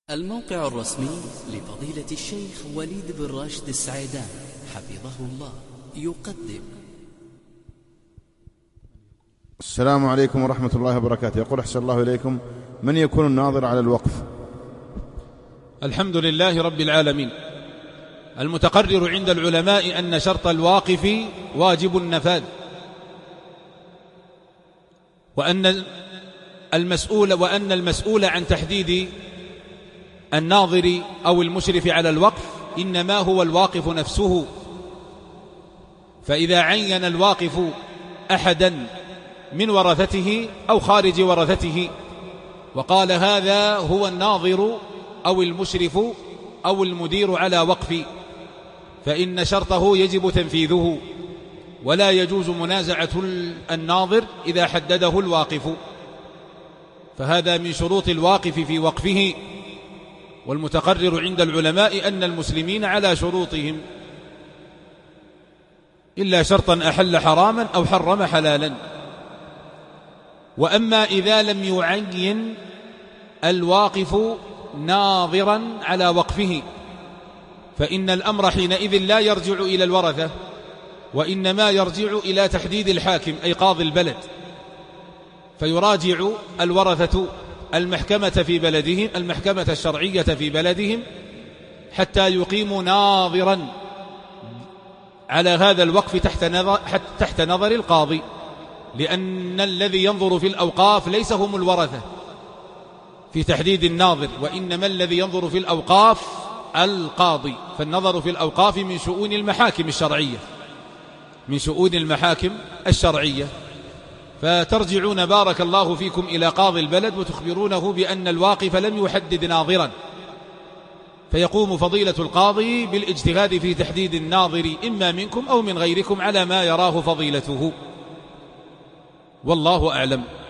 الموقع الرسمي لفضيلة الشيخ وليد بن راشد السعيدان حفظه الله يقدم. السلام عليكم ورحمة الله وبركاته. يقول أحسن الله إليكم، من يكون الناظر على الوقف؟ الحمد لله رب العالمين. المتقرر عند العلماء أن شرط الواقف واجب النفاذ، وأن المسؤول عن تحديد الناظر أو المشرف على الوقف إنما هو الواقف نفسه. فإذا عين الواقف أحدا من ورثته أو خارج ورثته وقال هذا هو الناظر أو المشرف أو المدير على وقفي، فإن شرطه يجب تنفيذه، ولا يجوز منازعة الناظر إذا حدده الواقف، فهذا من شروط الواقف في وقفه. والمتقرر عند العلماء أن المسلمين على شروطهم إلا شرطا أحل حراما أو حرم حلالا. وأما إذا لم يعين الواقف ناظرا على وقفه فإن الأمر حينئذ لا يرجع إلى الورثة، وإنما يرجع إلى تحديد الحاكم أي قاضي البلد، فيراجع الورثة المحكمة في بلدهم، المحكمة الشرعية في بلدهم، حتى يقيموا ناظرا على هذا الوقف تحت نظر القاضي، لأن الذي ينظر في الأوقاف ليس هم الورثة في تحديد الناظر، وإنما الذي ينظر في الأوقاف القاضي. فالنظر في الأوقاف من شؤون المحاكم الشرعية، من شؤون المحاكم الشرعية. فترجعون بارك الله فيكم إلى قاضي البلد وتخبرونه بأن الواقف لم يحدد ناظرا، فيقوم فضيلة القاضي بالاجتهاد في تحديد الناظر إما منكم أو من غيركم على ما يراه فضيلته، والله أعلم.